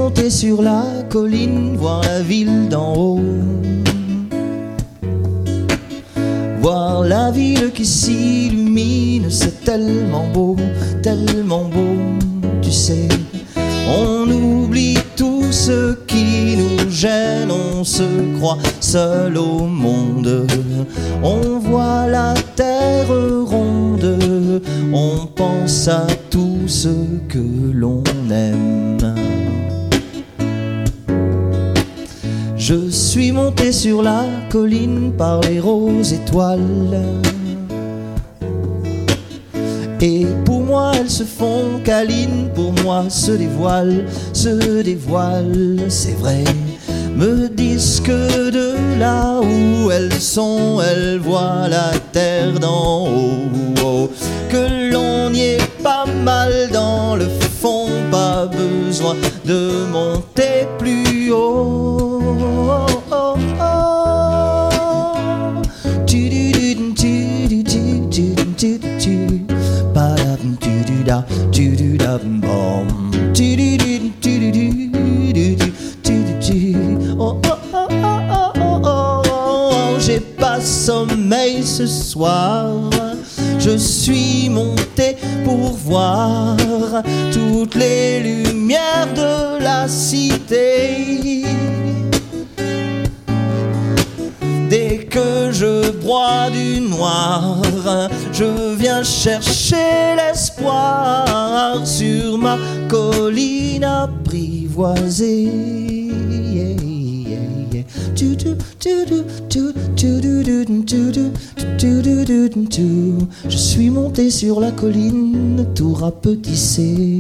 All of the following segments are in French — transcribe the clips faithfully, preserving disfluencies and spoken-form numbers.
monté sur la colline voir la ville d'en haut, voir la ville qui s'illumine, c'est tellement beau, tellement beau, tu sais. On oublie tout ce qui nous gêne, on se croit seul au monde. On voit la terre ronde, on pense à tout ce que l'on aime. Je suis monté sur la colline par les roses étoiles, et pour moi elles se font câlines, pour moi se dévoilent, se dévoilent, c'est vrai. Me disent que de là où elles sont, elles voient la terre d'en haut, oh, que l'on y est pas mal dans le fond, pas besoin de monter plus haut. J'ai pas sommeil ce soir, je suis monté pour voir toutes les lumières de la cité. Dès que je broie du noir, je viens chercher l'espoir sur ma colline apprivoisée. Je suis monté sur la colline tout rapetissé,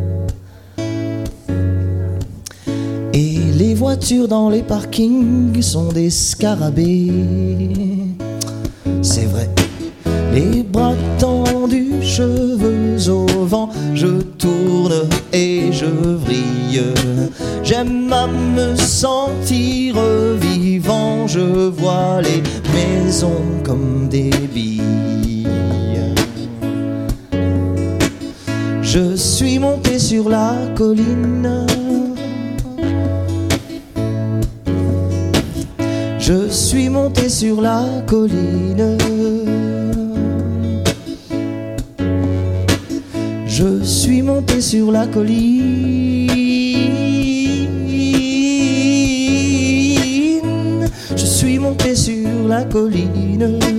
et les voitures dans les parkings sont des scarabées. C'est vrai, les bras tendus, cheveux au vent, je tourne et je vrille. J'aime à me sentir vivant, je vois les maisons comme des billes. Je suis monté sur la colline, je suis monté sur la colline, je suis monté sur la colline, je suis monté sur la colline.